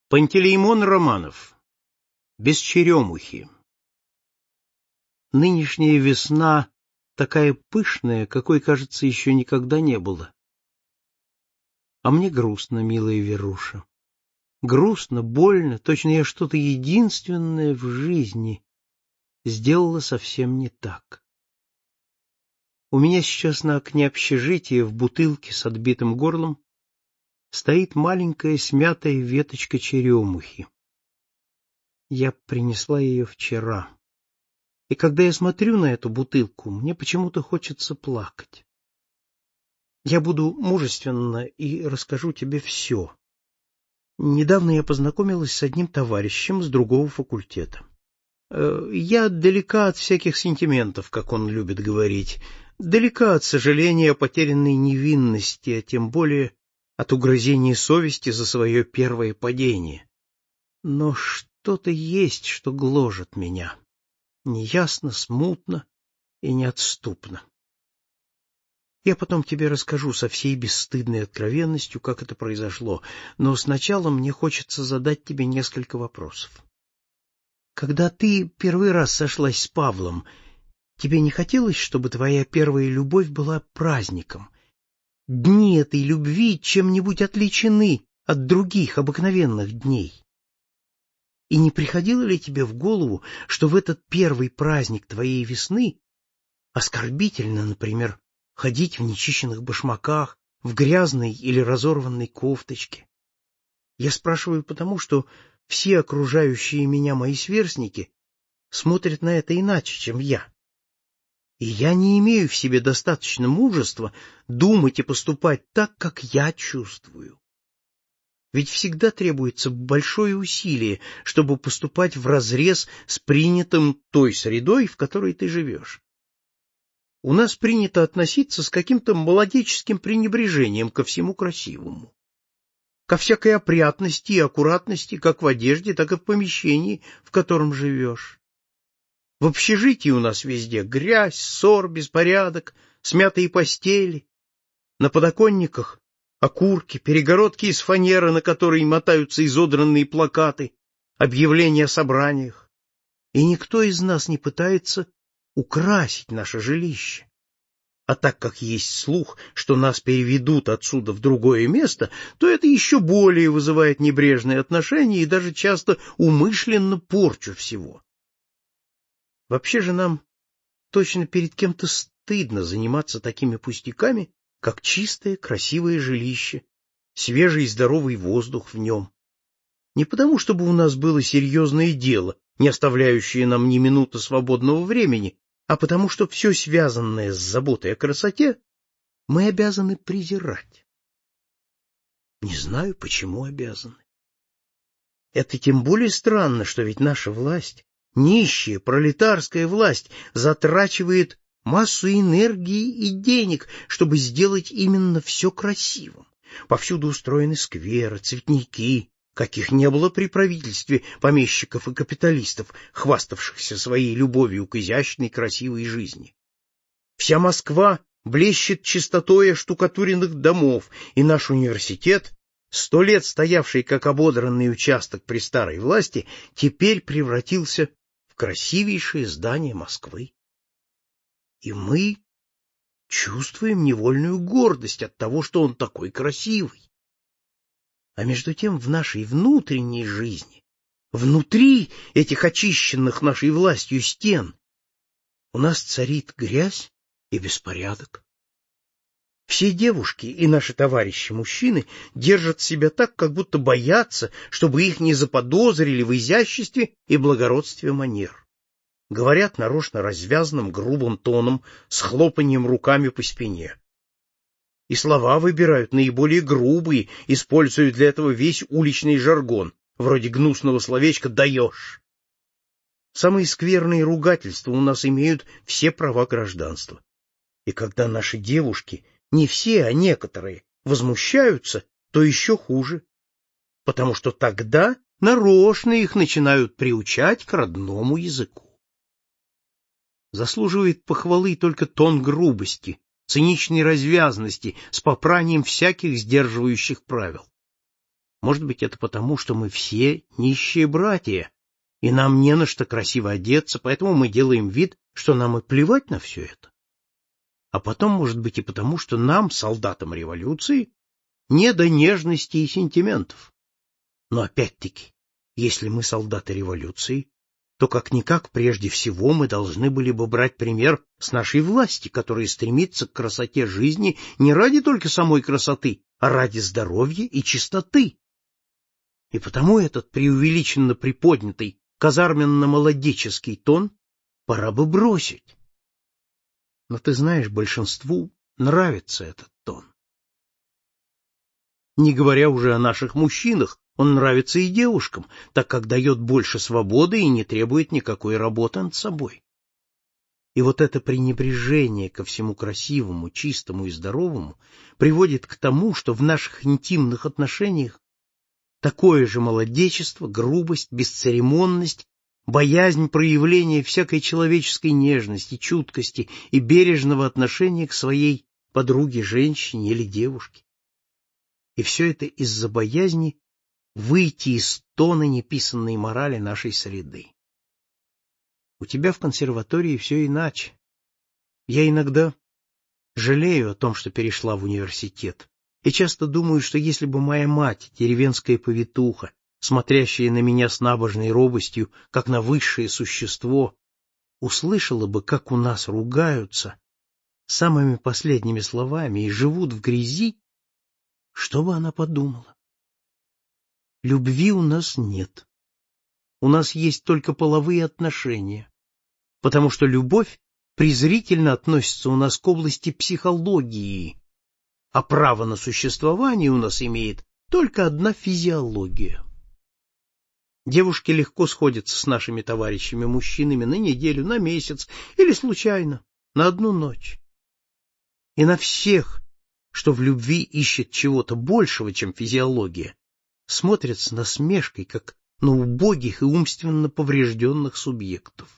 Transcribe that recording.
Пантелеймон Романов. Без черемухи. Нынешняя весна такая пышная, какой, кажется, еще никогда не было. А мне грустно, милая Веруша. Грустно, больно, точно я что-то единственное в жизни сделала совсем не так. У меня сейчас на окне общежития в бутылке с отбитым горлом стоит маленькая смятая веточка черемухи. Я принесла ее вчера. И когда я смотрю на эту бутылку, мне почему-то хочется плакать. Я буду мужественна и расскажу тебе все. Недавно я познакомилась с одним товарищем с другого факультета. Я далека от всяких сентиментов, как он любит говорить, далека от сожаления о потерянной невинности, а тем более от угрызения совести за свое первое падение. Но что-то есть, что гложет меня. Неясно, смутно и неотступно. Я потом тебе расскажу со всей бесстыдной откровенностью, как это произошло, но сначала мне хочется задать тебе несколько вопросов. Когда ты первый раз сошлась с Павлом, тебе не хотелось, чтобы твоя первая любовь была праздником? Дни этой любви чем-нибудь отличены от других обыкновенных дней. И не приходило ли тебе в голову, что в этот первый праздник твоей весны оскорбительно, например, ходить в нечищенных башмаках, в грязной или разорванной кофточке? Я спрашиваю потому, что все окружающие меня мои сверстники смотрят на это иначе, чем я. И я не имею в себе достаточно мужества думать и поступать так, как я чувствую. Ведь всегда требуется большое усилие, чтобы поступать вразрез с принятым той средой, в которой ты живешь. У нас принято относиться с каким-то молодеческим пренебрежением ко всему красивому, ко всякой опрятности и аккуратности как в одежде, так и в помещении, в котором живешь. В общежитии у нас везде грязь, ссор, беспорядок, смятые постели. На подоконниках окурки, перегородки из фанеры, на которые мотаются изодранные плакаты, объявления о собраниях. И никто из нас не пытается украсить наше жилище. А так как есть слух, что нас переведут отсюда в другое место, то это еще более вызывает небрежные отношения и даже часто умышленно порчу всего. Вообще же нам точно перед кем-то стыдно заниматься такими пустяками, как чистое, красивое жилище, свежий и здоровый воздух в нем. Не потому, чтобы у нас было серьезное дело, не оставляющее нам ни минуты свободного времени, а потому, что все связанное с заботой о красоте мы обязаны презирать. Не знаю, почему обязаны. Это тем более странно, что ведь наша власть, нищая, пролетарская власть, затрачивает массу энергии и денег, чтобы сделать именно все красивым. Повсюду устроены скверы, цветники, каких не было при правительстве помещиков и капиталистов, хваставшихся своей любовью к изящной, красивой жизни. Вся Москва блещет чистотой оштукатуренных домов, и наш университет, 100 лет стоявший как ободранный участок при старой власти, теперь превратился в красивейшее здание Москвы. И мы чувствуем невольную гордость от того, что он такой красивый. А между тем в нашей внутренней жизни, внутри этих очищенных нашей властью стен, у нас царит грязь и беспорядок. Все девушки и наши товарищи-мужчины держат себя так, как будто боятся, чтобы их не заподозрили в изяществе и благородстве манер. Говорят нарочно развязным, грубым тоном, с хлопаньем руками по спине. И слова выбирают наиболее грубые, используя для этого весь уличный жаргон, вроде гнусного словечка «даешь». Самые скверные ругательства у нас имеют все права гражданства. И когда наши девушки, не все, а некоторые, возмущаются, то еще хуже, потому что тогда нарочно их начинают приучать к родному языку. Заслуживает похвалы только тон грубости, циничной развязности с попранием всяких сдерживающих правил. Может быть, это потому, что мы все нищие братья, и нам не на что красиво одеться, поэтому мы делаем вид, что нам и плевать на все это. А потом, может быть, и потому, что нам, солдатам революции, не до нежности и сентиментов. Но опять-таки, если мы солдаты революции, то как-никак прежде всего мы должны были бы брать пример с нашей власти, которая стремится к красоте жизни не ради только самой красоты, а ради здоровья и чистоты. И потому этот преувеличенно приподнятый казарменно-молодеческий тон пора бы бросить. Но ты знаешь, большинству нравится этот тон. Не говоря уже о наших мужчинах, он нравится и девушкам, так как дает больше свободы и не требует никакой работы над собой. И вот это пренебрежение ко всему красивому, чистому и здоровому приводит к тому, что в наших интимных отношениях такое же молодечество, грубость, бесцеремонность, боязнь проявления всякой человеческой нежности, чуткости и бережного отношения к своей подруге, женщине или девушке. И все это из-за боязни выйти из тона неписанной морали нашей среды. У тебя в консерватории все иначе. Я иногда жалею о том, что перешла в университет, и часто думаю, что если бы моя мать, деревенская повитуха, смотрящая на меня с набожной робостью, как на высшее существо, услышала бы, как у нас ругаются самыми последними словами и живут в грязи, что бы она подумала? Любви у нас нет. У нас есть только половые отношения, потому что любовь презрительно относится у нас к области психологии, а право на существование у нас имеет только одна физиология. Девушки легко сходятся с нашими товарищами-мужчинами на неделю, на месяц или случайно, на одну ночь. И на всех, что в любви ищет чего-то большего, чем физиология, смотрят с насмешкой, как на убогих и умственно поврежденных субъектов.